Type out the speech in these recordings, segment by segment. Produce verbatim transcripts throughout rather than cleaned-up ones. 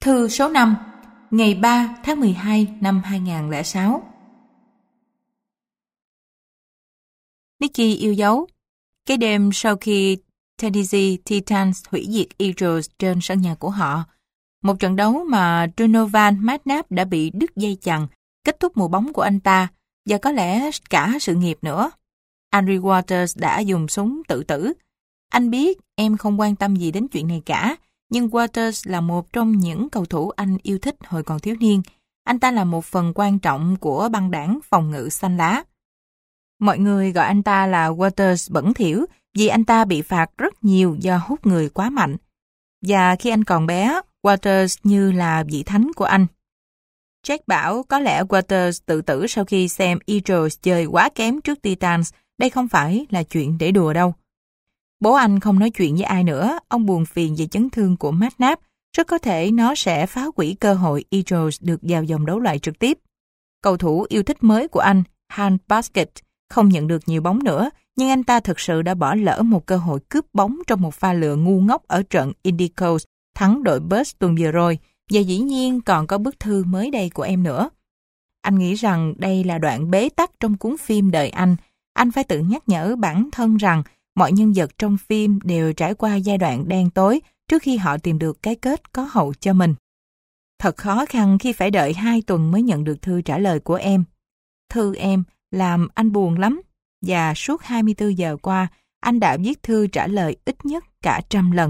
Thư số năm, ngày ba tháng mười hai năm hai nghìn không trăm lẻ sáu. Nikki yêu dấu. Cái đêm sau khi Tennessee Titans hủy diệt Eagles trên sân nhà của họ, một trận đấu mà Donovan McNabb đã bị đứt dây chằng, kết thúc mùa bóng của anh ta và có lẽ cả sự nghiệp nữa. Henry Waters đã dùng súng tự tử. Anh biết em không quan tâm gì đến chuyện này cả, nhưng Waters là một trong những cầu thủ anh yêu thích hồi còn thiếu niên. Anh ta là một phần quan trọng của băng đảng phòng ngự xanh lá. Mọi người gọi anh ta là Waters bẩn thỉu vì anh ta bị phạt rất nhiều do hút người quá mạnh. Và khi anh còn bé, Waters như là vị thánh của anh. Jack bảo có lẽ Waters tự tử sau khi xem Eagles chơi quá kém trước Titans. Đây không phải là chuyện để đùa đâu. Bố anh không nói chuyện với ai nữa. Ông buồn phiền về chấn thương của McNabb. Rất có thể nó sẽ phá hủy cơ hội Eagles được vào vòng đấu loại trực tiếp. Cầu thủ yêu thích mới của anh, Hans Basket, không nhận được nhiều bóng nữa, nhưng anh ta thực sự đã bỏ lỡ một cơ hội cướp bóng trong một pha lựa ngu ngốc ở trận Indianapolis thắng đội Bucks tuần vừa rồi, và dĩ nhiên còn có bức thư mới đây của em nữa. Anh nghĩ rằng đây là đoạn bế tắc trong cuốn phim đời anh. Anh phải tự nhắc nhở bản thân rằng mọi nhân vật trong phim đều trải qua giai đoạn đen tối trước khi họ tìm được cái kết có hậu cho mình. Thật khó khăn khi phải đợi hai tuần mới nhận được thư trả lời của em. Thư em làm anh buồn lắm, và suốt hai mươi tư giờ qua, anh đã viết thư trả lời ít nhất cả trăm lần.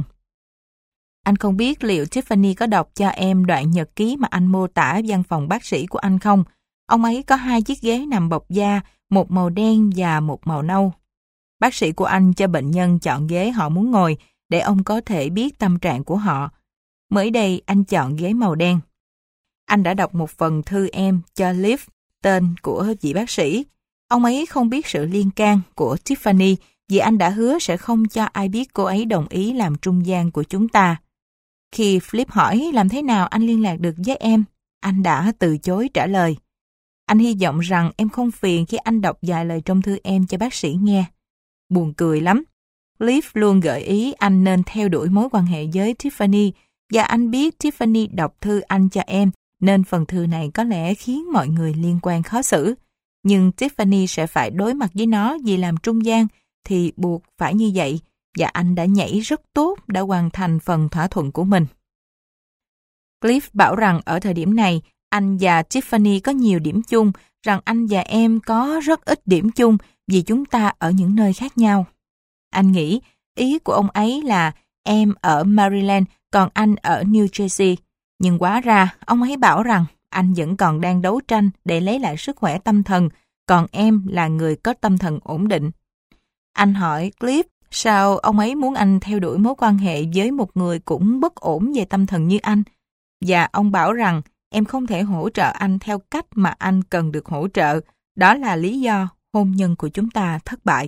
Anh không biết liệu Tiffany có đọc cho em đoạn nhật ký mà anh mô tả văn phòng bác sĩ của anh không? Ông ấy có hai chiếc ghế nằm bọc da, một màu đen và một màu nâu. Bác sĩ của anh cho bệnh nhân chọn ghế họ muốn ngồi để ông có thể biết tâm trạng của họ. Mới đây anh chọn ghế màu đen. Anh đã đọc một phần thư em cho Liv, tên của vị bác sĩ. Ông ấy không biết sự liên can của Tiffany vì anh đã hứa sẽ không cho ai biết cô ấy đồng ý làm trung gian của chúng ta. Khi Flip hỏi làm thế nào anh liên lạc được với em, anh đã từ chối trả lời. Anh hy vọng rằng em không phiền khi anh đọc vài lời trong thư em cho bác sĩ nghe. Buồn cười lắm. Liv luôn gợi ý anh nên theo đuổi mối quan hệ với Tiffany, và anh biết Tiffany đọc thư anh cho em, nên phần thư này có lẽ khiến mọi người liên quan khó xử. Nhưng Tiffany sẽ phải đối mặt với nó vì làm trung gian thì buộc phải như vậy, và anh đã nhảy rất tốt, đã hoàn thành phần thỏa thuận của mình. Cliff bảo rằng ở thời điểm này, anh và Tiffany có nhiều điểm chung, rằng anh và em có rất ít điểm chung vì chúng ta ở những nơi khác nhau. Anh nghĩ ý của ông ấy là em ở Maryland, còn anh ở New Jersey. Nhưng hóa ra, ông ấy bảo rằng anh vẫn còn đang đấu tranh để lấy lại sức khỏe tâm thần, còn em là người có tâm thần ổn định. Anh hỏi Cliff sao ông ấy muốn anh theo đuổi mối quan hệ với một người cũng bất ổn về tâm thần như anh. Và ông bảo rằng em không thể hỗ trợ anh theo cách mà anh cần được hỗ trợ. Đó là lý do hôn nhân của chúng ta thất bại.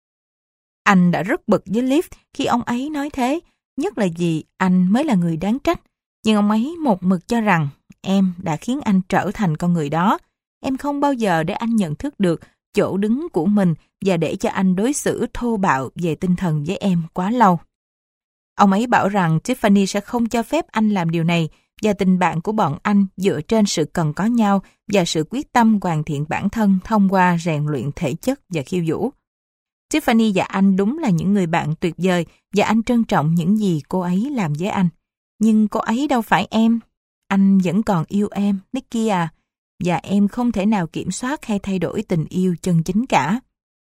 Anh đã rất bực với Liv khi ông ấy nói thế, nhất là vì anh mới là người đáng trách. Nhưng ông ấy một mực cho rằng em đã khiến anh trở thành con người đó. Em không bao giờ để anh nhận thức được chỗ đứng của mình và để cho anh đối xử thô bạo về tinh thần với em quá lâu. Ông ấy bảo rằng Tiffany sẽ không cho phép anh làm điều này, và tình bạn của bọn anh dựa trên sự cần có nhau và sự quyết tâm hoàn thiện bản thân thông qua rèn luyện thể chất và khiêu vũ. Tiffany và anh đúng là những người bạn tuyệt vời, và anh trân trọng những gì cô ấy làm với anh. Nhưng cô ấy đâu phải em. Anh vẫn còn yêu em, Nikki à, và em không thể nào kiểm soát hay thay đổi tình yêu chân chính cả.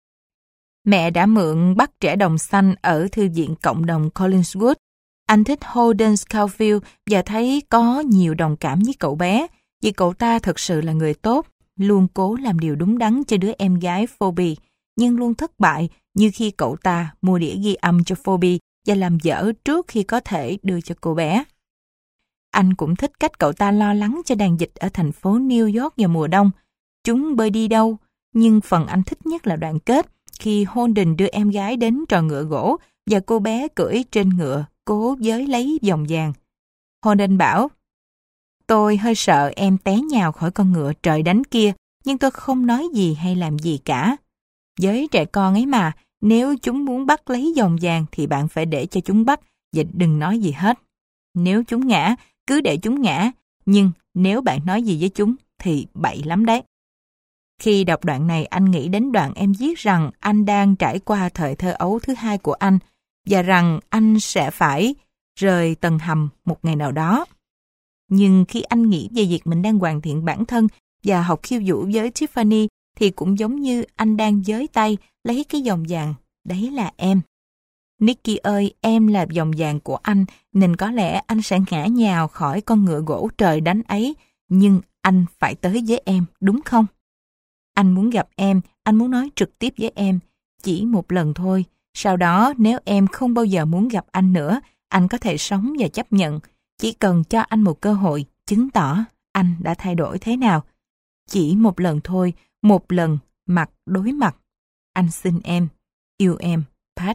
Mẹ đã mượn bắt trẻ đồng xanh ở thư viện cộng đồng Collinswood. Anh thích Holden Caulfield và thấy có nhiều đồng cảm với cậu bé, vì cậu ta thật sự là người tốt, luôn cố làm điều đúng đắn cho đứa em gái Phoebe, nhưng luôn thất bại như khi cậu ta mua đĩa ghi âm cho Phoebe và làm dở trước khi có thể đưa cho cô bé. Anh cũng thích cách cậu ta lo lắng cho đàn vịt ở thành phố New York vào mùa đông. Chúng bơi đi đâu, nhưng phần anh thích nhất là đoạn kết, khi Holden đưa em gái đến trò ngựa gỗ và cô bé cưỡi trên ngựa cố giới lấy vòng vàng. Holden bảo, tôi hơi sợ em té nhào khỏi con ngựa trời đánh kia, nhưng tôi không nói gì hay làm gì cả. Với trẻ con ấy mà, nếu chúng muốn bắt lấy vòng vàng thì bạn phải để cho chúng bắt và đừng nói gì hết. Nếu chúng ngã cứ để chúng ngã, nhưng nếu bạn nói gì với chúng thì bậy lắm đấy. Khi đọc đoạn này, anh nghĩ đến đoạn em viết rằng anh đang trải qua thời thơ ấu thứ hai của anh và rằng anh sẽ phải rời tầng hầm một ngày nào đó. Nhưng khi anh nghĩ về việc mình đang hoàn thiện bản thân và học khiêu vũ với Tiffany thì cũng giống như anh đang giới tay lấy cái vòng vàng, đấy là em. Nicky ơi, em là vòng vàng của anh, nên có lẽ anh sẽ ngã nhào khỏi con ngựa gỗ trời đánh ấy, nhưng anh phải tới với em, đúng không? Anh muốn gặp em, anh muốn nói trực tiếp với em, chỉ một lần thôi. Sau đó, nếu em không bao giờ muốn gặp anh nữa, anh có thể sống và chấp nhận. Chỉ cần cho anh một cơ hội, chứng tỏ anh đã thay đổi thế nào. Chỉ một lần thôi, một lần, mặt đối mặt. Anh xin em, yêu em, Pat.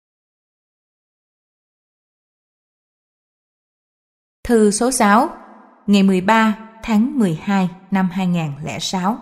Thư số sáu, ngày mười ba tháng mười hai năm hai nghìn không trăm lẻ sáu.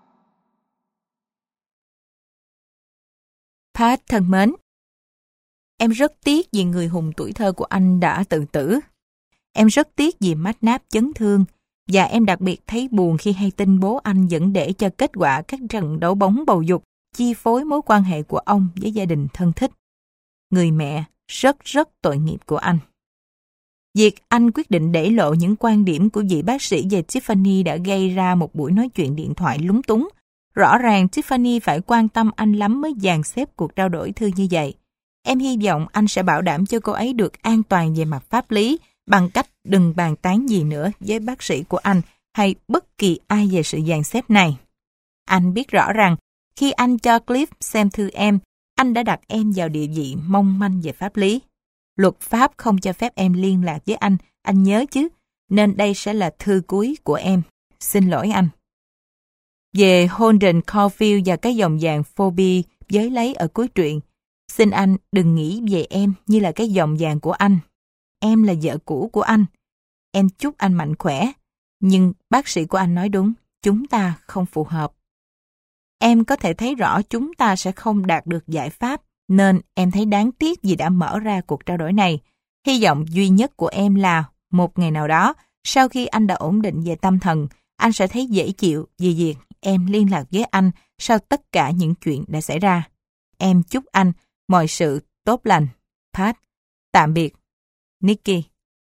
Pat thân mến, em rất tiếc vì người hùng tuổi thơ của anh đã tự tử. Em rất tiếc vì McNabb chấn thương, và em đặc biệt thấy buồn khi hay tin bố anh vẫn để cho kết quả các trận đấu bóng bầu dục chi phối mối quan hệ của ông với gia đình thân thích. Người mẹ rất rất tội nghiệp của anh. Việc anh quyết định để lộ những quan điểm của vị bác sĩ về Tiffany đã gây ra một buổi nói chuyện điện thoại lúng túng. Rõ ràng Tiffany phải quan tâm anh lắm mới dàn xếp cuộc trao đổi thư như vậy. Em hy vọng anh sẽ bảo đảm cho cô ấy được an toàn về mặt pháp lý bằng cách đừng bàn tán gì nữa với bác sĩ của anh hay bất kỳ ai về sự dàn xếp này. Anh biết rõ rằng khi anh cho Cliff xem thư em, anh đã đặt em vào địa vị mong manh về pháp lý. Luật pháp không cho phép em liên lạc với anh, anh nhớ chứ, nên đây sẽ là thư cuối của em. Xin lỗi anh. Về Holden Caulfield và cái vòng vàng Phoebe giới lấy ở cuối truyện, xin anh đừng nghĩ về em như là cái vòng vàng của anh. Em là vợ cũ của anh. Em chúc anh mạnh khỏe, nhưng bác sĩ của anh nói đúng, chúng ta không phù hợp. Em có thể thấy rõ chúng ta sẽ không đạt được giải pháp, nên em thấy đáng tiếc vì đã mở ra cuộc trao đổi này. Hy vọng duy nhất của em là một ngày nào đó, sau khi anh đã ổn định về tâm thần, anh sẽ thấy dễ chịu vì việc em liên lạc với anh sau tất cả những chuyện đã xảy ra. Em chúc anh mọi sự tốt lành. Pat. Tạm biệt. Nicky.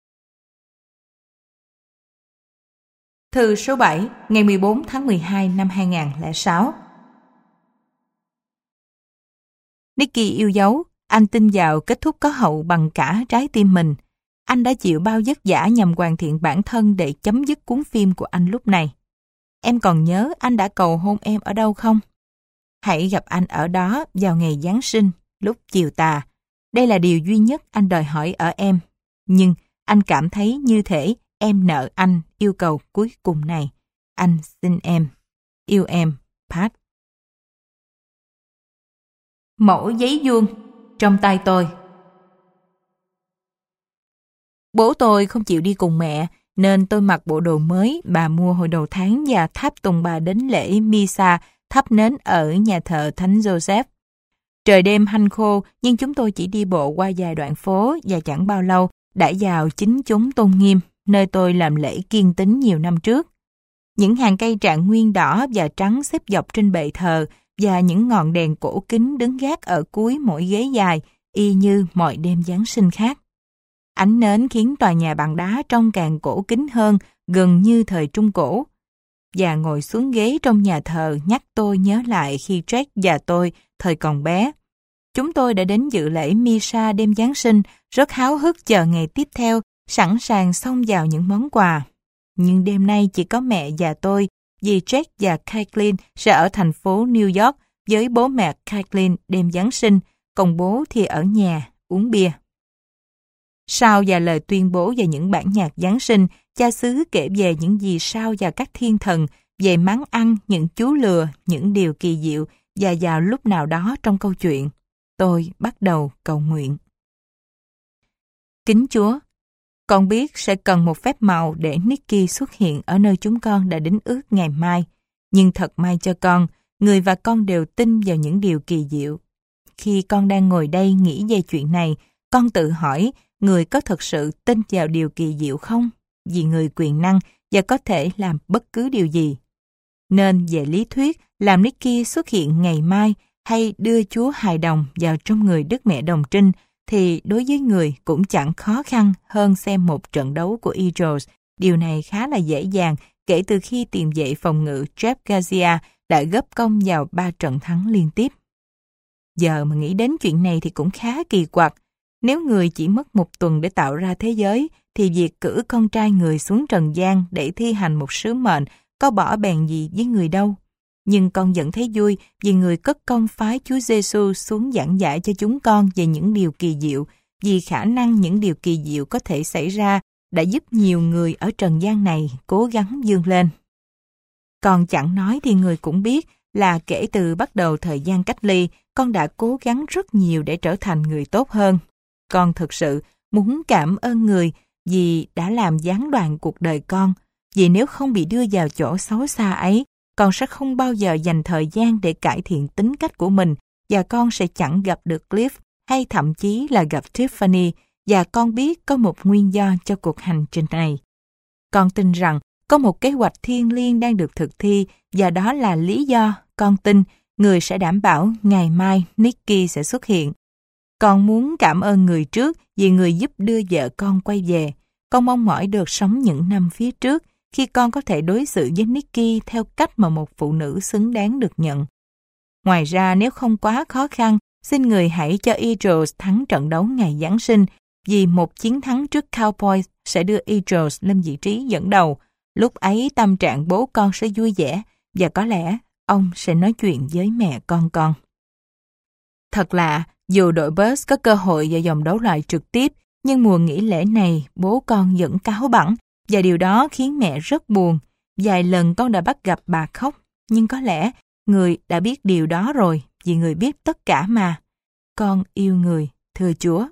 Thư số bảy, ngày mười bốn tháng mười hai năm hai nghìn không trăm lẻ sáu. Nicky yêu dấu, anh tin vào kết thúc có hậu bằng cả trái tim mình. Anh đã chịu bao vất vả nhằm hoàn thiện bản thân để chấm dứt cuốn phim của anh lúc này. Em còn nhớ anh đã cầu hôn em ở đâu không? Hãy gặp anh ở đó vào ngày Giáng sinh, lúc chiều tà. Đây là điều duy nhất anh đòi hỏi ở em. Nhưng anh cảm thấy như thể em nợ anh yêu cầu cuối cùng này. Anh xin em. Yêu em, Pat. Mẫu giấy vuông trong tay tôi. Bố tôi không chịu đi cùng mẹ, nên tôi mặc bộ đồ mới bà mua hồi đầu tháng và tháp tùng bà đến lễ Misa thắp nến ở nhà thờ Thánh Joseph. Trời đêm hanh khô, nhưng chúng tôi chỉ đi bộ qua vài đoạn phố và chẳng bao lâu đã vào chính chốn tôn nghiêm, nơi tôi làm lễ kiêng tín nhiều năm trước. Những hàng cây trạng nguyên đỏ và trắng xếp dọc trên bệ thờ và những ngọn đèn cổ kính đứng gác ở cuối mỗi ghế dài, y như mọi đêm Giáng sinh khác. Ánh nến khiến tòa nhà bằng đá trông càng cổ kính hơn, gần như thời Trung Cổ. Và ngồi xuống ghế trong nhà thờ nhắc tôi nhớ lại khi Jack và tôi thời còn bé. Chúng tôi đã đến dự lễ Misa đêm Giáng sinh, rất háo hức chờ ngày tiếp theo, sẵn sàng xông vào những món quà. Nhưng đêm nay chỉ có mẹ và tôi, vì Jack và Kathleen sẽ ở thành phố New York với bố mẹ Kathleen đêm Giáng sinh, còn bố thì ở nhà uống bia. Sau và lời tuyên bố về những bản nhạc Giáng sinh, cha xứ kể về những vì sao và các thiên thần, về món ăn, những chú lừa, những điều kỳ diệu, và vào lúc nào đó trong câu chuyện, tôi bắt đầu cầu nguyện. Kính Chúa, con biết sẽ cần một phép màu để Nicky xuất hiện ở nơi chúng con đã đính ước ngày mai, nhưng thật may cho con, người và con đều tin vào những điều kỳ diệu. Khi con đang ngồi đây nghĩ về chuyện này, con tự hỏi, người có thực sự tin vào điều kỳ diệu không? vì người quyền năng và có thể làm bất cứ điều gì. Nên về lý thuyết, làm Nicky xuất hiện ngày mai hay đưa Chúa hài đồng vào trong người Đức Mẹ Đồng Trinh thì đối với người cũng chẳng khó khăn hơn xem một trận đấu của Eagles. Điều này khá là dễ dàng kể từ khi tiền vệ phòng ngự Jeff Garcia đã góp công vào ba trận thắng liên tiếp. Giờ mà nghĩ đến chuyện này thì cũng khá kỳ quặc. Nếu người chỉ mất một tuần để tạo ra thế giới, thì việc cử con trai người xuống trần gian để thi hành một sứ mệnh có bỏ bèn gì với người đâu. Nhưng con vẫn thấy vui vì người cất công phái Chúa Giêsu xuống giảng giải cho chúng con về những điều kỳ diệu, vì khả năng những điều kỳ diệu có thể xảy ra đã giúp nhiều người ở trần gian này cố gắng vươn lên. Con chẳng nói thì người cũng biết là kể từ bắt đầu thời gian cách ly, con đã cố gắng rất nhiều để trở thành người tốt hơn. Con thực sự muốn cảm ơn người vì đã làm gián đoạn cuộc đời con, vì nếu không bị đưa vào chỗ xấu xa ấy, con sẽ không bao giờ dành thời gian để cải thiện tính cách của mình và con sẽ chẳng gặp được Cliff hay thậm chí là gặp Tiffany, và con biết có một nguyên do cho cuộc hành trình này. Con tin rằng có một kế hoạch thiêng liêng đang được thực thi và đó là lý do con tin người sẽ đảm bảo ngày mai Nicky sẽ xuất hiện. Con muốn cảm ơn người trước vì người giúp đưa vợ con quay về. Con mong mỏi được sống những năm phía trước khi con có thể đối xử với Nicky theo cách mà một phụ nữ xứng đáng được nhận. Ngoài ra, nếu không quá khó khăn, xin người hãy cho Eagles thắng trận đấu ngày Giáng sinh, vì một chiến thắng trước Cowboys sẽ đưa Eagles lên vị trí dẫn đầu. Lúc ấy tâm trạng bố con sẽ vui vẻ và có lẽ ông sẽ nói chuyện với mẹ con con. Thật lạ, dù đội Bears có cơ hội vào vòng đấu loại trực tiếp, nhưng mùa nghỉ lễ này bố con vẫn cáu bẳn và điều đó khiến mẹ rất buồn. Vài lần con đã bắt gặp bà khóc, nhưng có lẽ người đã biết điều đó rồi vì người biết tất cả mà. Con yêu người, thưa Chúa.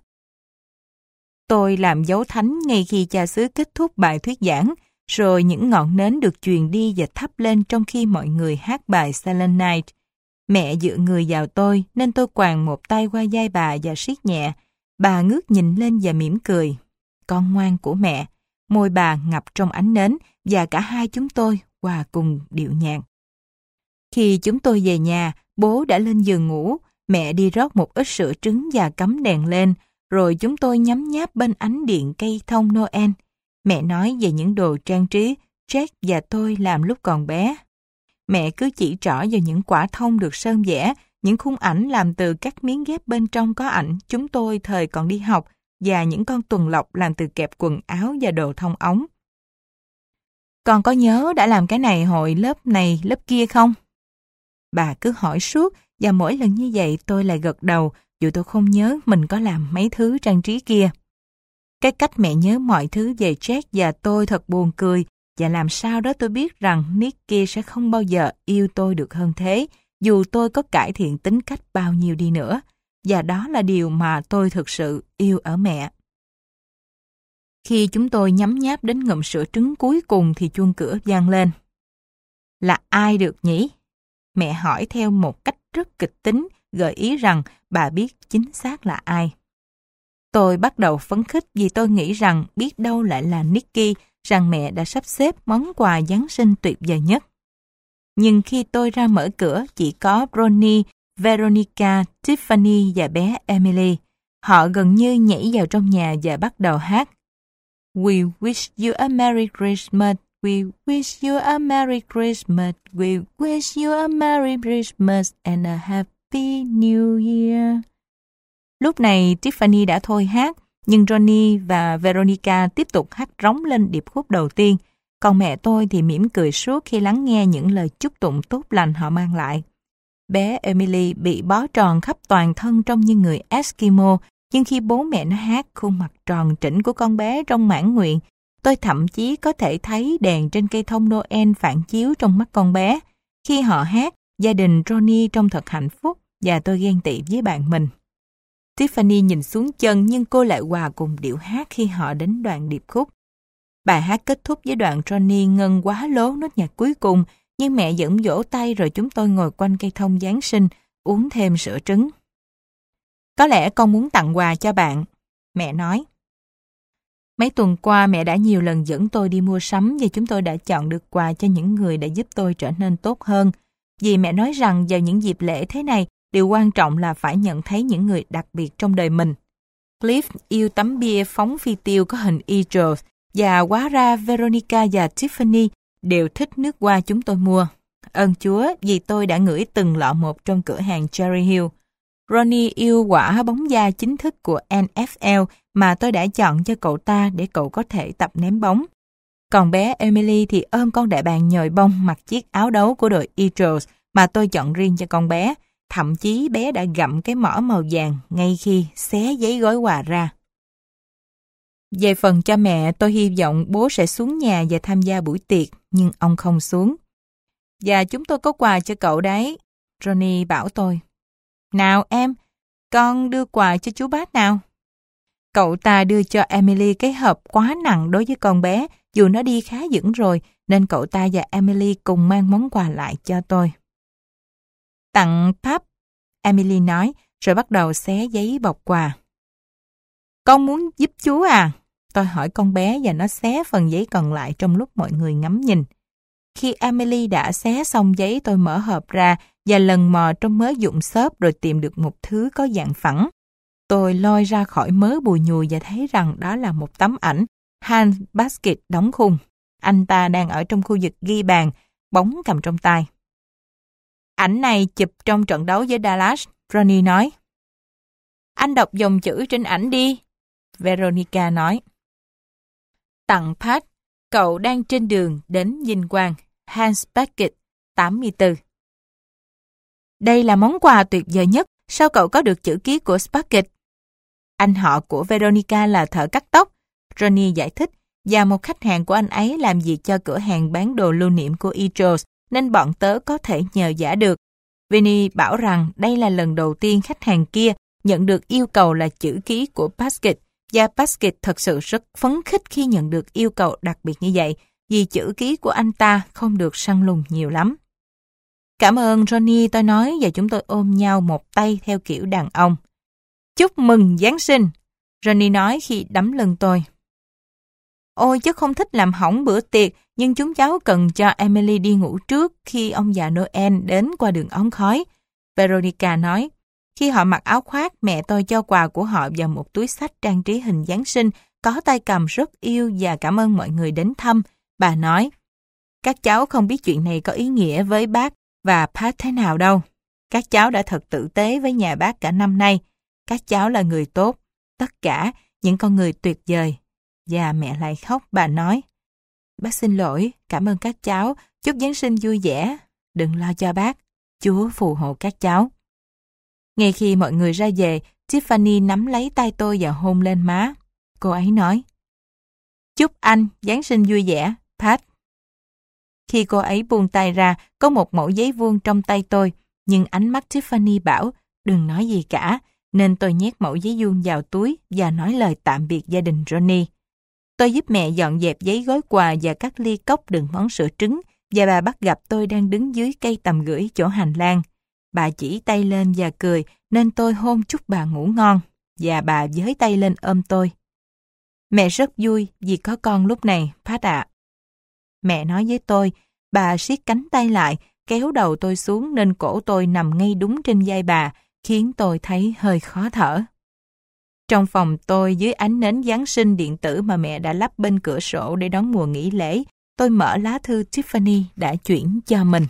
Tôi làm dấu thánh ngay khi cha xứ kết thúc bài thuyết giảng, rồi những ngọn nến được truyền đi và thắp lên trong khi mọi người hát bài Silent Night. Mẹ dựa người vào tôi nên tôi quàng một tay qua vai bà và siết nhẹ. Bà ngước nhìn lên và mỉm cười. Con ngoan của mẹ. Môi bà ngập trong ánh nến và cả hai chúng tôi hòa cùng điệu nhạc. Khi chúng tôi về nhà, bố đã lên giường ngủ. Mẹ đi rót một ít sữa trứng và cắm đèn lên, rồi chúng tôi nhấm nháp bên ánh điện cây thông Noel. Mẹ nói về những đồ trang trí Jack và tôi làm lúc còn bé. Mẹ cứ chỉ trỏ vào những quả thông được sơn vẽ, những khung ảnh làm từ các miếng ghép bên trong có ảnh chúng tôi thời còn đi học và những con tuần lộc làm từ kẹp quần áo và đồ thông ống. Con có nhớ đã làm cái này hồi lớp này lớp kia không? Bà cứ hỏi suốt và mỗi lần như vậy tôi lại gật đầu dù tôi không nhớ mình có làm mấy thứ trang trí kia. Cái cách mẹ nhớ mọi thứ về Jack và tôi thật buồn cười, và làm sao đó tôi biết rằng Nicky sẽ không bao giờ yêu tôi được hơn thế, dù tôi có cải thiện tính cách bao nhiêu đi nữa. Và đó là điều mà tôi thực sự yêu ở mẹ. Khi chúng tôi nhấm nháp đến ngụm sữa trứng cuối cùng thì chuông cửa vang lên. Là ai được nhỉ? Mẹ hỏi theo một cách rất kịch tính, gợi ý rằng bà biết chính xác là ai. Tôi bắt đầu phấn khích vì tôi nghĩ rằng biết đâu lại là Nicky, rằng mẹ đã sắp xếp món quà Giáng sinh tuyệt vời nhất. Nhưng khi tôi ra mở cửa chỉ có Ronnie, Veronica, Tiffany và bé Emily. Họ gần như nhảy vào trong nhà và bắt đầu hát. We wish you a Merry Christmas, we wish you a Merry Christmas, we wish you a Merry Christmas and a Happy New Year. Lúc này Tiffany đã thôi hát, nhưng Ronnie và Veronica tiếp tục hát rống lên điệp khúc đầu tiên, còn mẹ tôi thì mỉm cười suốt khi lắng nghe những lời chúc tụng tốt lành họ mang lại. Bé Emily bị bó tròn khắp toàn thân trông như người Eskimo, nhưng khi bố mẹ nó hát, khuôn mặt tròn trĩnh của con bé trong mãn nguyện, tôi thậm chí có thể thấy đèn trên cây thông Noel phản chiếu trong mắt con bé. Khi họ hát, gia đình Ronnie trông thật hạnh phúc và tôi ghen tị với bạn mình. Tiffany nhìn xuống chân nhưng cô lại hòa cùng điệu hát khi họ đến đoạn điệp khúc. Bài hát kết thúc với đoạn Ronnie ngân quá lố nốt nhạc cuối cùng, nhưng mẹ vẫn vỗ tay rồi chúng tôi ngồi quanh cây thông Giáng sinh, uống thêm sữa trứng. Có lẽ con muốn tặng quà cho bạn, mẹ nói. Mấy tuần qua mẹ đã nhiều lần dẫn tôi đi mua sắm và chúng tôi đã chọn được quà cho những người đã giúp tôi trở nên tốt hơn. Vì mẹ nói rằng vào những dịp lễ thế này, điều quan trọng là phải nhận thấy những người đặc biệt trong đời mình. Cliff yêu tấm bia phóng phi tiêu có hình Eagles và hóa ra Veronica và Tiffany đều thích nước hoa chúng tôi mua. Ơn Chúa vì tôi đã ngửi từng lọ một trong cửa hàng Cherry Hill. Ronnie yêu quả bóng da chính thức của en ép lờ mà tôi đã chọn cho cậu ta để cậu có thể tập ném bóng. Còn bé Emily thì ôm con đại bàng nhồi bông mặc chiếc áo đấu của đội Eagles mà tôi chọn riêng cho con bé. Thậm chí bé đã gặm cái mỏ màu vàng ngay khi xé giấy gói quà ra. Về phần cha mẹ, tôi hy vọng bố sẽ xuống nhà và tham gia buổi tiệc, nhưng ông không xuống. Và chúng tôi có quà cho cậu đấy, Ronnie bảo tôi. Nào em, con đưa quà cho chú bác nào. Cậu ta đưa cho Emily cái hộp quá nặng đối với con bé, dù nó đi khá vững rồi, nên cậu ta và Emily cùng mang món quà lại cho tôi. Tặng Pap, Emily nói, rồi bắt đầu xé giấy bọc quà. Con muốn giúp chú à? Tôi hỏi con bé và nó xé phần giấy còn lại trong lúc mọi người ngắm nhìn. Khi Emily đã xé xong giấy, tôi mở hộp ra và lần mò trong mớ dụng xốp rồi tìm được một thứ có dạng phẳng. Tôi lôi ra khỏi mớ bùi nhùi và thấy rằng đó là một tấm ảnh Hans Basket đóng khung. Anh ta đang ở trong khu vực ghi bàn, bóng cầm trong tay. Ảnh này chụp trong trận đấu với Dallas, Ronnie nói. Anh đọc dòng chữ trên ảnh đi, Veronica nói. Tặng Pat, cậu đang trên đường đến vinh quang, Hans Basket, tám mươi tư. Đây là món quà tuyệt vời nhất, sao cậu có được chữ ký của Sparket? Anh họ của Veronica là thợ cắt tóc, Ronnie giải thích, và một khách hàng của anh ấy làm việc cho cửa hàng bán đồ lưu niệm của Eagles, nên bọn tớ có thể nhờ vả được. Vinny bảo rằng đây là lần đầu tiên khách hàng kia nhận được yêu cầu là chữ ký của Basket, và Basket thật sự rất phấn khích khi nhận được yêu cầu đặc biệt như vậy, vì chữ ký của anh ta không được săn lùng nhiều lắm. Cảm ơn Ronnie, tôi nói, và chúng tôi ôm nhau một tay theo kiểu đàn ông. Chúc mừng Giáng sinh, Ronnie nói khi đấm lưng tôi. Ôi, chứ không thích làm hỏng bữa tiệc, nhưng chúng cháu cần cho Emily đi ngủ trước khi ông già Noel đến qua đường ống khói, Veronica nói. Khi họ mặc áo khoác, mẹ tôi cho quà của họ vào một túi xách trang trí hình Giáng sinh, có tay cầm rất yêu và cảm ơn mọi người đến thăm. Bà nói, các cháu không biết chuyện này có ý nghĩa với bác và Pat thế nào đâu. Các cháu đã thật tử tế với nhà bác cả năm nay. Các cháu là người tốt, tất cả những con người tuyệt vời. Và mẹ lại khóc, bà nói. Bác xin lỗi, cảm ơn các cháu, chúc Giáng sinh vui vẻ. Đừng lo cho bác, Chúa phù hộ các cháu. Ngay khi mọi người ra về, Tiffany nắm lấy tay tôi và hôn lên má. Cô ấy nói, chúc anh Giáng sinh vui vẻ, Pat. Khi cô ấy buông tay ra, có một mẩu giấy vuông trong tay tôi, nhưng ánh mắt Tiffany bảo, đừng nói gì cả, nên tôi nhét mẩu giấy vuông vào túi và nói lời tạm biệt gia đình Ronnie. Tôi giúp mẹ dọn dẹp giấy gói quà và các ly cốc đựng món sữa trứng, và bà bắt gặp tôi đang đứng dưới cây tầm gửi chỗ hành lang. Bà chỉ tay lên và cười, nên tôi hôn chúc bà ngủ ngon, và bà với tay lên ôm tôi. Mẹ rất vui vì có con lúc này, Pat ạ. Mẹ nói với tôi, bà siết cánh tay lại, kéo đầu tôi xuống nên cổ tôi nằm ngay đúng trên vai bà, khiến tôi thấy hơi khó thở. Trong phòng tôi, dưới ánh nến Giáng sinh điện tử mà mẹ đã lắp bên cửa sổ để đón mùa nghỉ lễ, tôi mở lá thư Tiffany đã chuyển cho mình.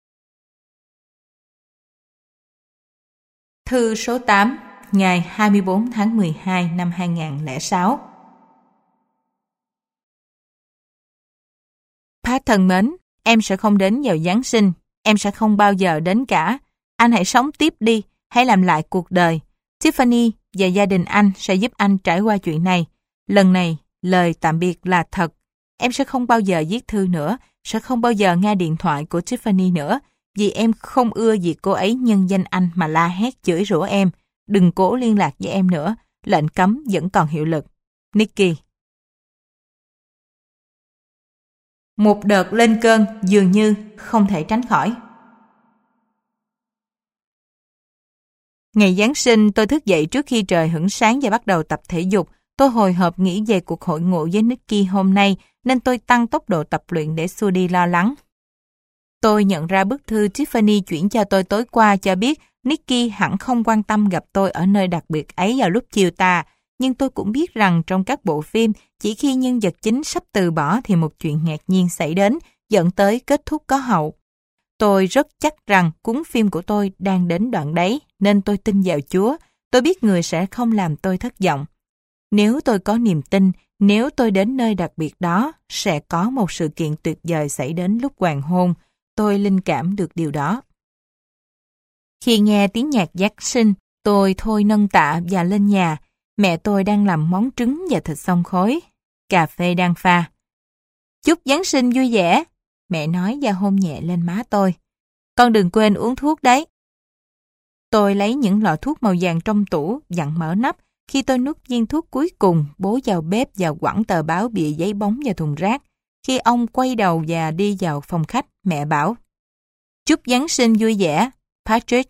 Thư số tám, ngày hai mươi bốn tháng mười hai năm hai nghìn không trăm lẻ sáu. Pat thân mến, em sẽ không đến vào Giáng sinh, em sẽ không bao giờ đến cả. Anh hãy sống tiếp đi, hãy làm lại cuộc đời. Tiffany và gia đình anh sẽ giúp anh trải qua chuyện này. Lần này, lời tạm biệt là thật. Em sẽ không bao giờ viết thư nữa, sẽ không bao giờ nghe điện thoại của Tiffany nữa, vì em không ưa việc cô ấy nhân danh anh mà la hét chửi rủa em. Đừng cố liên lạc với em nữa, lệnh cấm vẫn còn hiệu lực. Nikki. Một đợt lên cơn dường như không thể tránh khỏi. Ngày Giáng sinh, tôi thức dậy trước khi trời hửng sáng và bắt đầu tập thể dục. Tôi hồi hộp nghĩ về cuộc hội ngộ với Nicky hôm nay, nên tôi tăng tốc độ tập luyện để xua đi lo lắng. Tôi nhận ra bức thư Tiffany chuyển cho tôi tối qua cho biết Nicky hẳn không quan tâm gặp tôi ở nơi đặc biệt ấy vào lúc chiều tà, nhưng tôi cũng biết rằng trong các bộ phim, chỉ khi nhân vật chính sắp từ bỏ thì một chuyện ngạc nhiên xảy đến, dẫn tới kết thúc có hậu. Tôi rất chắc rằng cuốn phim của tôi đang đến đoạn đấy, nên tôi tin vào Chúa. Tôi biết người sẽ không làm tôi thất vọng. Nếu tôi có niềm tin, nếu tôi đến nơi đặc biệt đó, sẽ có một sự kiện tuyệt vời xảy đến lúc hoàng hôn. Tôi linh cảm được điều đó. Khi nghe tiếng nhạc Giáng sinh, tôi thôi nâng tạ và lên nhà. Mẹ tôi đang làm món trứng và thịt xông khói. Cà phê đang pha. Chúc Giáng sinh vui vẻ, mẹ nói và hôn nhẹ lên má tôi. Con đừng quên uống thuốc đấy. Tôi lấy những lọ thuốc màu vàng trong tủ, dặn mở nắp. Khi tôi nuốt viên thuốc cuối cùng, bố vào bếp và quẳng tờ báo bìa giấy bóng vào thùng rác. Khi ông quay đầu và đi vào phòng khách, mẹ bảo: Chúc Giáng sinh vui vẻ, Patrick.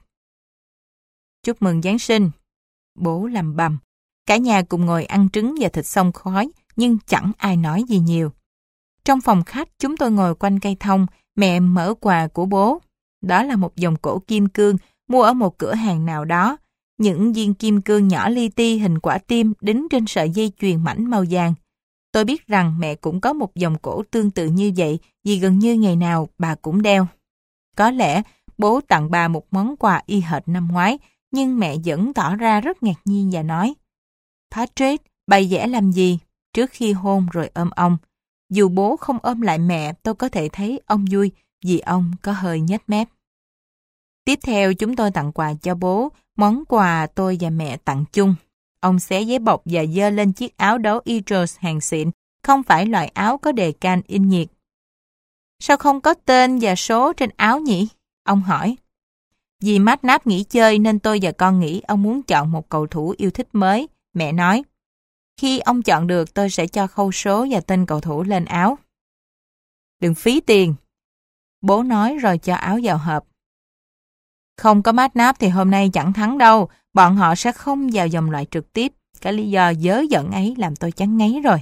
Chúc mừng Giáng sinh, bố lầm bầm. Cả nhà cùng ngồi ăn trứng và thịt xông khói, nhưng chẳng ai nói gì nhiều. Trong phòng khách, chúng tôi ngồi quanh cây thông, mẹ mở quà của bố. Đó là một vòng cổ kim cương mua ở một cửa hàng nào đó. Những viên kim cương nhỏ li ti hình quả tim đính trên sợi dây chuyền mảnh màu vàng. Tôi biết rằng mẹ cũng có một vòng cổ tương tự như vậy vì gần như ngày nào bà cũng đeo. Có lẽ bố tặng bà một món quà y hệt năm ngoái, nhưng mẹ vẫn tỏ ra rất ngạc nhiên và nói: Patrick, bày vẽ làm gì? Trước khi hôn rồi ôm ông. Dù bố không ôm lại mẹ, tôi có thể thấy ông vui vì ông có hơi nhếch mép. Tiếp theo chúng tôi tặng quà cho bố, món quà tôi và mẹ tặng chung. Ông xé giấy bọc và dơ lên chiếc áo đấu Eagles hàng xịn, không phải loại áo có đề can in nhiệt. Sao không có tên và số trên áo nhỉ? Ông hỏi. Vì McNabb nghỉ chơi nên tôi và con nghĩ ông muốn chọn một cầu thủ yêu thích mới, mẹ nói. Khi ông chọn được tôi sẽ cho khâu số và tên cầu thủ lên áo. Đừng phí tiền, bố nói rồi cho áo vào hộp. Không có McNabb thì hôm nay chẳng thắng đâu, bọn họ sẽ không vào vòng loại trực tiếp. Cái lý do dớ dẫn ấy làm tôi chán ngấy rồi.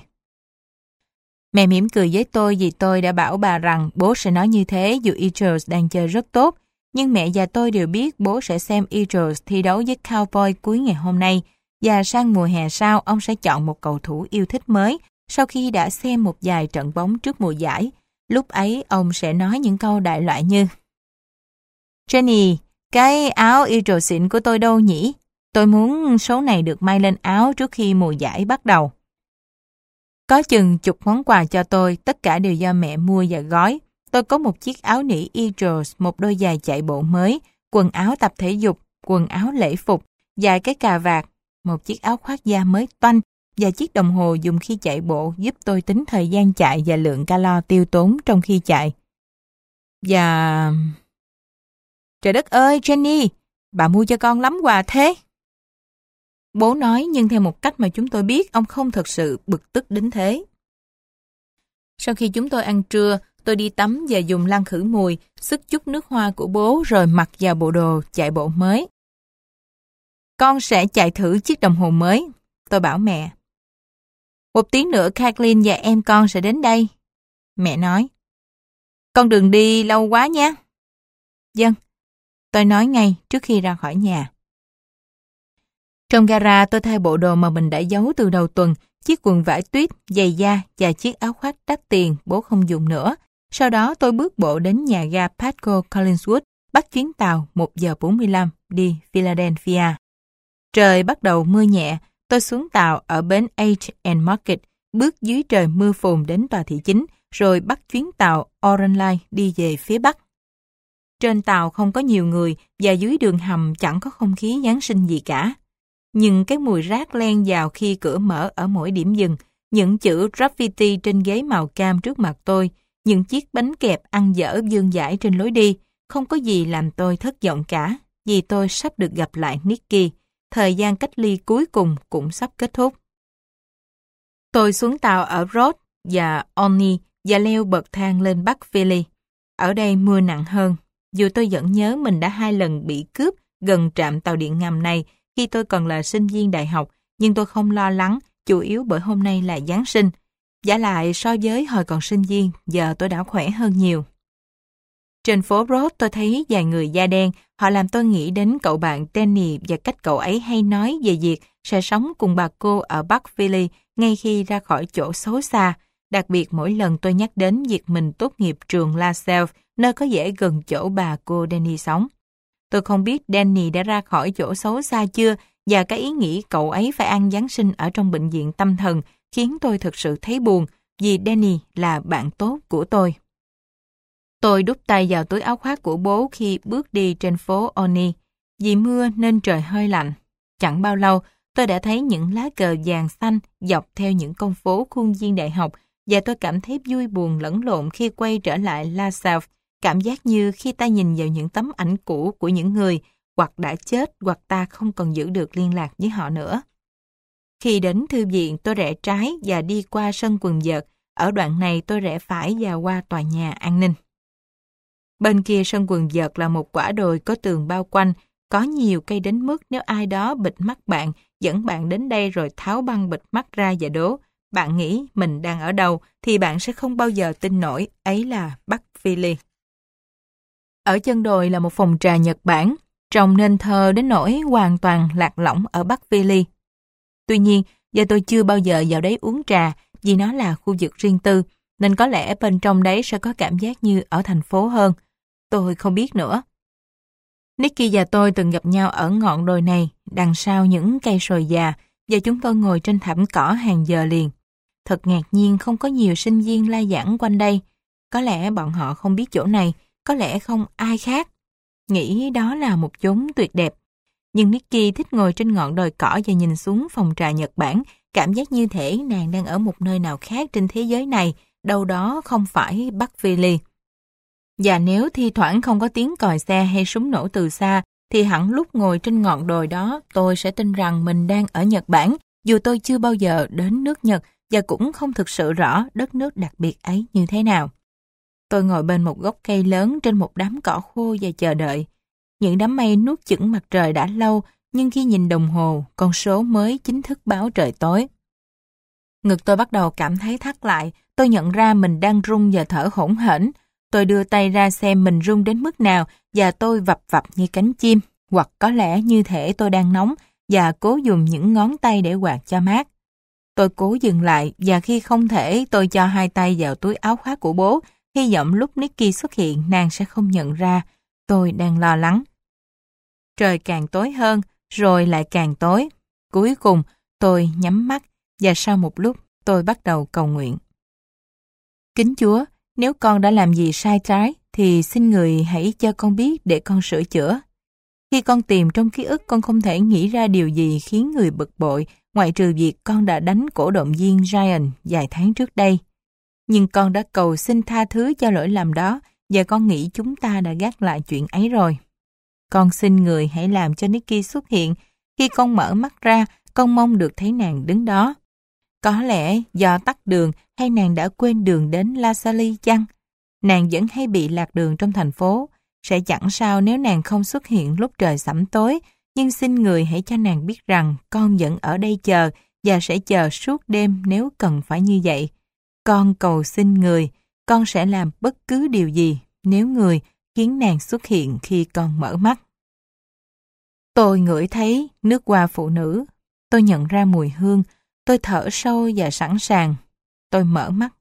Mẹ mỉm cười với tôi vì tôi đã bảo bà rằng bố sẽ nói như thế dù Eagles đang chơi rất tốt. Nhưng mẹ và tôi đều biết bố sẽ xem Eagles thi đấu với Cowboys cuối ngày hôm nay và sang mùa hè sau ông sẽ chọn một cầu thủ yêu thích mới sau khi đã xem một vài trận bóng trước mùa giải. Lúc ấy ông sẽ nói những câu đại loại như: Jenny, cái áo Eagles xịn của tôi đâu nhỉ? Tôi muốn số này được may lên áo trước khi mùa giải bắt đầu. Có chừng chục món quà cho tôi, tất cả đều do mẹ mua và gói. Tôi có một chiếc áo nỉ Eagles, một đôi giày chạy bộ mới, quần áo tập thể dục, quần áo lễ phục, vài cái cà vạt, một chiếc áo khoác da mới toanh và chiếc đồng hồ dùng khi chạy bộ giúp tôi tính thời gian chạy và lượng calo tiêu tốn trong khi chạy. Và... Trời đất ơi, Jenny, bà mua cho con lắm quà thế. Bố nói nhưng theo một cách mà chúng tôi biết ông không thật sự bực tức đến thế. Sau khi chúng tôi ăn trưa, tôi đi tắm và dùng lăn khử mùi, xức chút nước hoa của bố rồi mặc vào bộ đồ chạy bộ mới. Con sẽ chạy thử chiếc đồng hồ mới, tôi bảo mẹ. Một tiếng nữa Kathleen và em con sẽ đến đây. Mẹ nói. Con đừng đi lâu quá nhé. Vâng, tôi nói ngay trước khi ra khỏi nhà. Trong gara tôi thay bộ đồ mà mình đã giấu từ đầu tuần, chiếc quần vải tuyết, giày da và chiếc áo khoác đắt tiền bố không dùng nữa. Sau đó tôi bước bộ đến nhà ga Patco Collinswood, bắt chuyến tàu một giờ bốn mươi lăm đi Philadelphia. Trời bắt đầu mưa nhẹ, tôi xuống tàu ở bến H and Market, bước dưới trời mưa phùn đến tòa thị chính, rồi bắt chuyến tàu Orange Line đi về phía Bắc. Trên tàu không có nhiều người và dưới đường hầm chẳng có không khí Giáng sinh gì cả. Nhưng cái mùi rác len vào khi cửa mở ở mỗi điểm dừng, những chữ graffiti trên ghế màu cam trước mặt tôi, những chiếc bánh kẹp ăn dở vương vãi trên lối đi, không có gì làm tôi thất vọng cả, vì tôi sắp được gặp lại Nicky. Thời gian cách ly cuối cùng cũng sắp kết thúc. Tôi xuống tàu ở Road và Olney và leo bậc thang lên Bắc Philly. Ở đây mưa nặng hơn. Dù tôi vẫn nhớ mình đã hai lần bị cướp gần trạm tàu điện ngầm này khi tôi còn là sinh viên đại học, nhưng tôi không lo lắng chủ yếu bởi hôm nay là Giáng sinh. Vả lại so với hồi còn sinh viên, giờ tôi đã khỏe hơn nhiều. Trên phố Road tôi thấy vài người da đen, họ làm tôi nghĩ đến cậu bạn Danny và cách cậu ấy hay nói về việc sẽ sống cùng bà cô ở Bắc Philly ngay khi ra khỏi chỗ xấu xa, đặc biệt mỗi lần tôi nhắc đến việc mình tốt nghiệp trường La Salle, nơi có vẻ gần chỗ bà cô Danny sống. Tôi không biết Danny đã ra khỏi chỗ xấu xa chưa, và cái ý nghĩ cậu ấy phải ăn Giáng sinh ở trong bệnh viện tâm thần khiến tôi thực sự thấy buồn, vì Danny là bạn tốt của tôi. Tôi đút tay vào túi áo khoác của bố khi bước đi trên phố Olney. Vì mưa nên trời hơi lạnh. Chẳng bao lâu, tôi đã thấy những lá cờ vàng xanh dọc theo những con phố khuôn viên đại học, và tôi cảm thấy vui buồn lẫn lộn khi quay trở lại La Salle, cảm giác như khi ta nhìn vào những tấm ảnh cũ của những người hoặc đã chết hoặc ta không còn giữ được liên lạc với họ nữa. Khi đến thư viện, tôi rẽ trái và đi qua sân quần vợt. Ở đoạn này tôi rẽ phải và qua tòa nhà an ninh. Bên kia sân quần vợt là một quả đồi có tường bao quanh, có nhiều cây đến mức nếu ai đó bịt mắt bạn, dẫn bạn đến đây rồi tháo băng bịt mắt ra và đố bạn nghĩ mình đang ở đâu, thì bạn sẽ không bao giờ tin nổi ấy là Bắc Philly. Ở chân đồi là một phòng trà Nhật Bản, trông nên thơ đến nỗi hoàn toàn lạc lõng ở Bắc Philly. Tuy nhiên, giờ tôi chưa bao giờ vào đấy uống trà vì nó là khu vực riêng tư, nên có lẽ bên trong đấy sẽ có cảm giác như ở thành phố hơn. Tôi không biết nữa. Nicky và tôi từng gặp nhau ở ngọn đồi này, đằng sau những cây sồi già, và chúng tôi ngồi trên thảm cỏ hàng giờ liền. Thật ngạc nhiên không có nhiều sinh viên lai vãng quanh đây. Có lẽ bọn họ không biết chỗ này, có lẽ không ai khác nghĩ đó là một chốn tuyệt đẹp. Nhưng Nicky thích ngồi trên ngọn đồi cỏ và nhìn xuống phòng trà Nhật Bản, cảm giác như thể nàng đang ở một nơi nào khác trên thế giới này, đâu đó không phải Bắc Philly. Và nếu thi thoảng không có tiếng còi xe hay súng nổ từ xa, thì hẳn lúc ngồi trên ngọn đồi đó tôi sẽ tin rằng mình đang ở Nhật Bản, dù tôi chưa bao giờ đến nước Nhật và cũng không thực sự rõ đất nước đặc biệt ấy như thế nào. Tôi ngồi bên một gốc cây lớn trên một đám cỏ khô và chờ đợi. Những đám mây nuốt chửng mặt trời đã lâu, nhưng khi nhìn đồng hồ, con số mới chính thức báo trời tối. Ngực tôi bắt đầu cảm thấy thắt lại, tôi nhận ra mình đang run và thở hổn hển. Tôi đưa tay ra xem mình run đến mức nào và tôi vập vập như cánh chim, hoặc có lẽ như thể tôi đang nóng và cố dùng những ngón tay để quạt cho mát. Tôi cố dừng lại và khi không thể tôi cho hai tay vào túi áo khoác của bố, hy vọng lúc Nicky xuất hiện nàng sẽ không nhận ra tôi đang lo lắng. Trời càng tối hơn, rồi lại càng tối. Cuối cùng tôi nhắm mắt và sau một lúc tôi bắt đầu cầu nguyện. Kính Chúa, nếu con đã làm gì sai trái thì xin người hãy cho con biết để con sửa chữa. Khi con tìm trong ký ức con không thể nghĩ ra điều gì khiến người bực bội ngoại trừ việc con đã đánh cổ động viên Ryan vài tháng trước đây. Nhưng con đã cầu xin tha thứ cho lỗi lầm đó và con nghĩ chúng ta đã gác lại chuyện ấy rồi. Con xin người hãy làm cho Nicky xuất hiện. Khi con mở mắt ra, con mong được thấy nàng đứng đó. Có lẽ do tắc đường hay nàng đã quên đường đến La Salle chăng? Nàng vẫn hay bị lạc đường trong thành phố. Sẽ chẳng sao nếu nàng không xuất hiện lúc trời sẫm tối, nhưng xin người hãy cho nàng biết rằng con vẫn ở đây chờ và sẽ chờ suốt đêm nếu cần phải như vậy. Con cầu xin người, con sẽ làm bất cứ điều gì nếu người khiến nàng xuất hiện khi con mở mắt. Tôi ngửi thấy nước hoa phụ nữ. Tôi nhận ra mùi hương. Tôi thở sâu và sẵn sàng. Tôi mở mắt.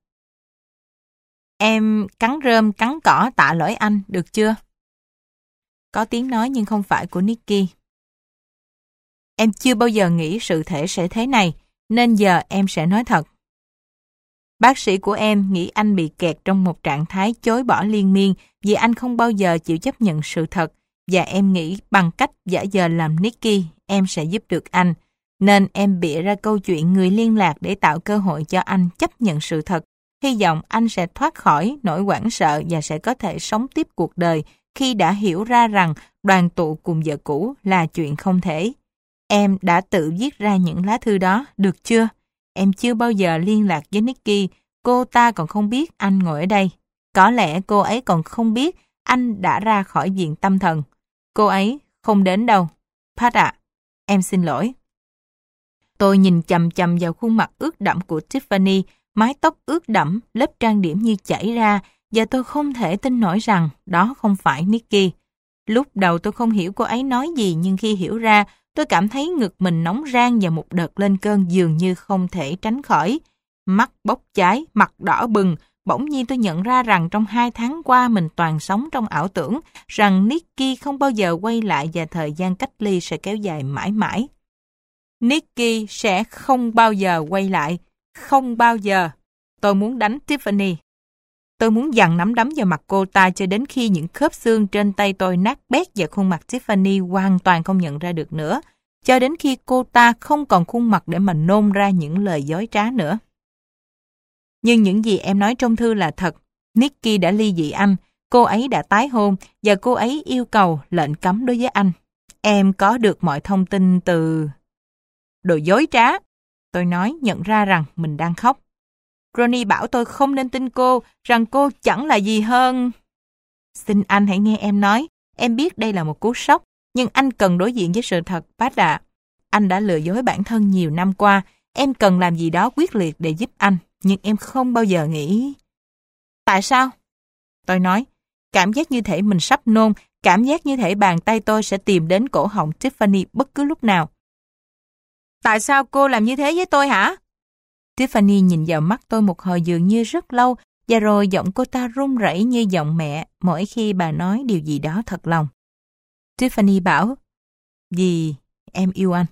Em cắn rơm cắn cỏ tạ lỗi anh, được chưa? Có tiếng nói nhưng không phải của Nicky. Em chưa bao giờ nghĩ sự thể sẽ thế này, nên giờ em sẽ nói thật. Bác sĩ của em nghĩ anh bị kẹt trong một trạng thái chối bỏ liên miên vì anh không bao giờ chịu chấp nhận sự thật, và em nghĩ bằng cách giả vờ làm Nicky, em sẽ giúp được anh. Nên em bịa ra câu chuyện người liên lạc để tạo cơ hội cho anh chấp nhận sự thật. Hy vọng anh sẽ thoát khỏi nỗi hoảng sợ và sẽ có thể sống tiếp cuộc đời khi đã hiểu ra rằng đoàn tụ cùng vợ cũ là chuyện không thể. Em đã tự viết ra những lá thư đó, được chưa? Em chưa bao giờ liên lạc với Nicky, cô ta còn không biết anh ngồi ở đây. Có lẽ cô ấy còn không biết anh đã ra khỏi viện tâm thần. Cô ấy không đến đâu. Pat ạ, em xin lỗi. Tôi nhìn chằm chằm vào khuôn mặt ướt đẫm của Tiffany, mái tóc ướt đẫm, lớp trang điểm như chảy ra, và tôi không thể tin nổi rằng đó không phải Nikki. Lúc đầu tôi không hiểu cô ấy nói gì, nhưng khi hiểu ra, tôi cảm thấy ngực mình nóng rang và một đợt lên cơn dường như không thể tránh khỏi. Mắt bốc cháy, mặt đỏ bừng, bỗng nhiên tôi nhận ra rằng trong hai tháng qua mình toàn sống trong ảo tưởng, rằng Nikki không bao giờ quay lại và thời gian cách ly sẽ kéo dài mãi mãi. Nikki sẽ không bao giờ quay lại, không bao giờ. Tôi muốn đánh Tiffany. Tôi muốn giằng nắm đấm vào mặt cô ta cho đến khi những khớp xương trên tay tôi nát bét và khuôn mặt Tiffany hoàn toàn không nhận ra được nữa, cho đến khi cô ta không còn khuôn mặt để mà nôn ra những lời dối trá nữa. Nhưng những gì em nói trong thư là thật. Nikki đã ly dị anh, cô ấy đã tái hôn và cô ấy yêu cầu lệnh cấm đối với anh. Em có được mọi thông tin từ... Đồ dối trá. Tôi nói, nhận ra rằng mình đang khóc. Ronnie bảo tôi không nên tin cô, rằng cô chẳng là gì hơn. Xin anh hãy nghe em nói. Em biết đây là một cú sốc, nhưng anh cần đối diện với sự thật, Pat ạ. Anh đã lừa dối bản thân nhiều năm qua. Em cần làm gì đó quyết liệt để giúp anh, nhưng em không bao giờ nghĩ... Tại sao? Tôi nói, cảm giác như thể mình sắp nôn, cảm giác như thể bàn tay tôi sẽ tìm đến cổ họng Tiffany bất cứ lúc nào. Tại sao cô làm như thế với tôi hả? Tiffany nhìn vào mắt tôi một hồi dường như rất lâu, và rồi giọng cô ta run rẩy như giọng mẹ mỗi khi bà nói điều gì đó thật lòng. Tiffany bảo, vì em yêu anh.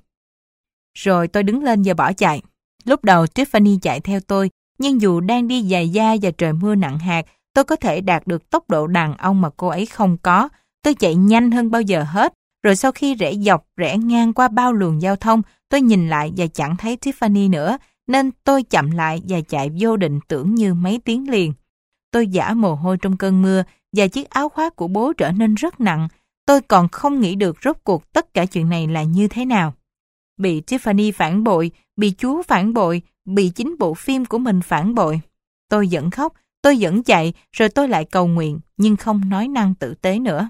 Rồi tôi đứng lên và bỏ chạy. Lúc đầu Tiffany chạy theo tôi, nhưng dù đang đi giày da và trời mưa nặng hạt, tôi có thể đạt được tốc độ đàn ông mà cô ấy không có. Tôi chạy nhanh hơn bao giờ hết. Rồi sau khi rẽ dọc, rẽ ngang qua bao luồng giao thông, tôi nhìn lại và chẳng thấy Tiffany nữa, nên tôi chậm lại và chạy vô định tưởng như mấy tiếng liền. Tôi vã mồ hôi trong cơn mưa và chiếc áo khoác của bố trở nên rất nặng. Tôi còn không nghĩ được rốt cuộc tất cả chuyện này là như thế nào. Bị Tiffany phản bội, bị Chúa phản bội, bị chính bộ phim của mình phản bội. Tôi vẫn khóc, tôi vẫn chạy, rồi tôi lại cầu nguyện, nhưng không nói năng tử tế nữa.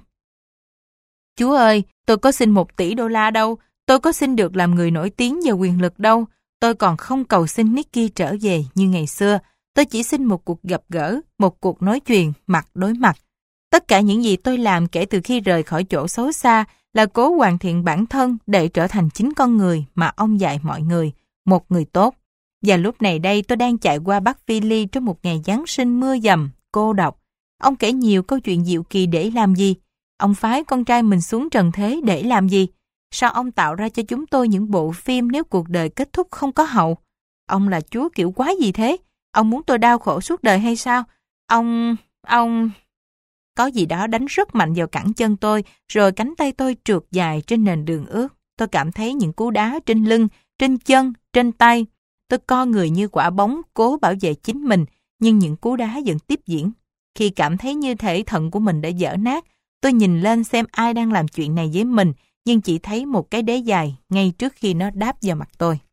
Chúa ơi, tôi có xin một tỷ đô la đâu, tôi có xin được làm người nổi tiếng và quyền lực đâu. Tôi còn không cầu xin Nikki trở về như ngày xưa. Tôi chỉ xin một cuộc gặp gỡ, một cuộc nói chuyện mặt đối mặt. Tất cả những gì tôi làm kể từ khi rời khỏi chỗ xấu xa là cố hoàn thiện bản thân để trở thành chính con người mà ông dạy mọi người, một người tốt. Và lúc này đây tôi đang chạy qua Bắc Philly trong một ngày Giáng sinh mưa dầm, cô độc. Ông kể nhiều câu chuyện diệu kỳ để làm gì? Ông phái con trai mình xuống trần thế để làm gì? Sao ông tạo ra cho chúng tôi những bộ phim nếu cuộc đời kết thúc không có hậu? Ông là Chúa kiểu quái gì thế? Ông muốn tôi đau khổ suốt đời hay sao? Ông... ông... Có gì đó đánh rất mạnh vào cẳng chân tôi, rồi cánh tay tôi trượt dài trên nền đường ướt. Tôi cảm thấy những cú đá trên lưng, trên chân, trên tay. Tôi co người như quả bóng, cố bảo vệ chính mình, nhưng những cú đá vẫn tiếp diễn. Khi cảm thấy như thể thận của mình đã vỡ nát, tôi nhìn lên xem ai đang làm chuyện này với mình, nhưng chỉ thấy một cái đế dài ngay trước khi nó đáp vào mặt tôi.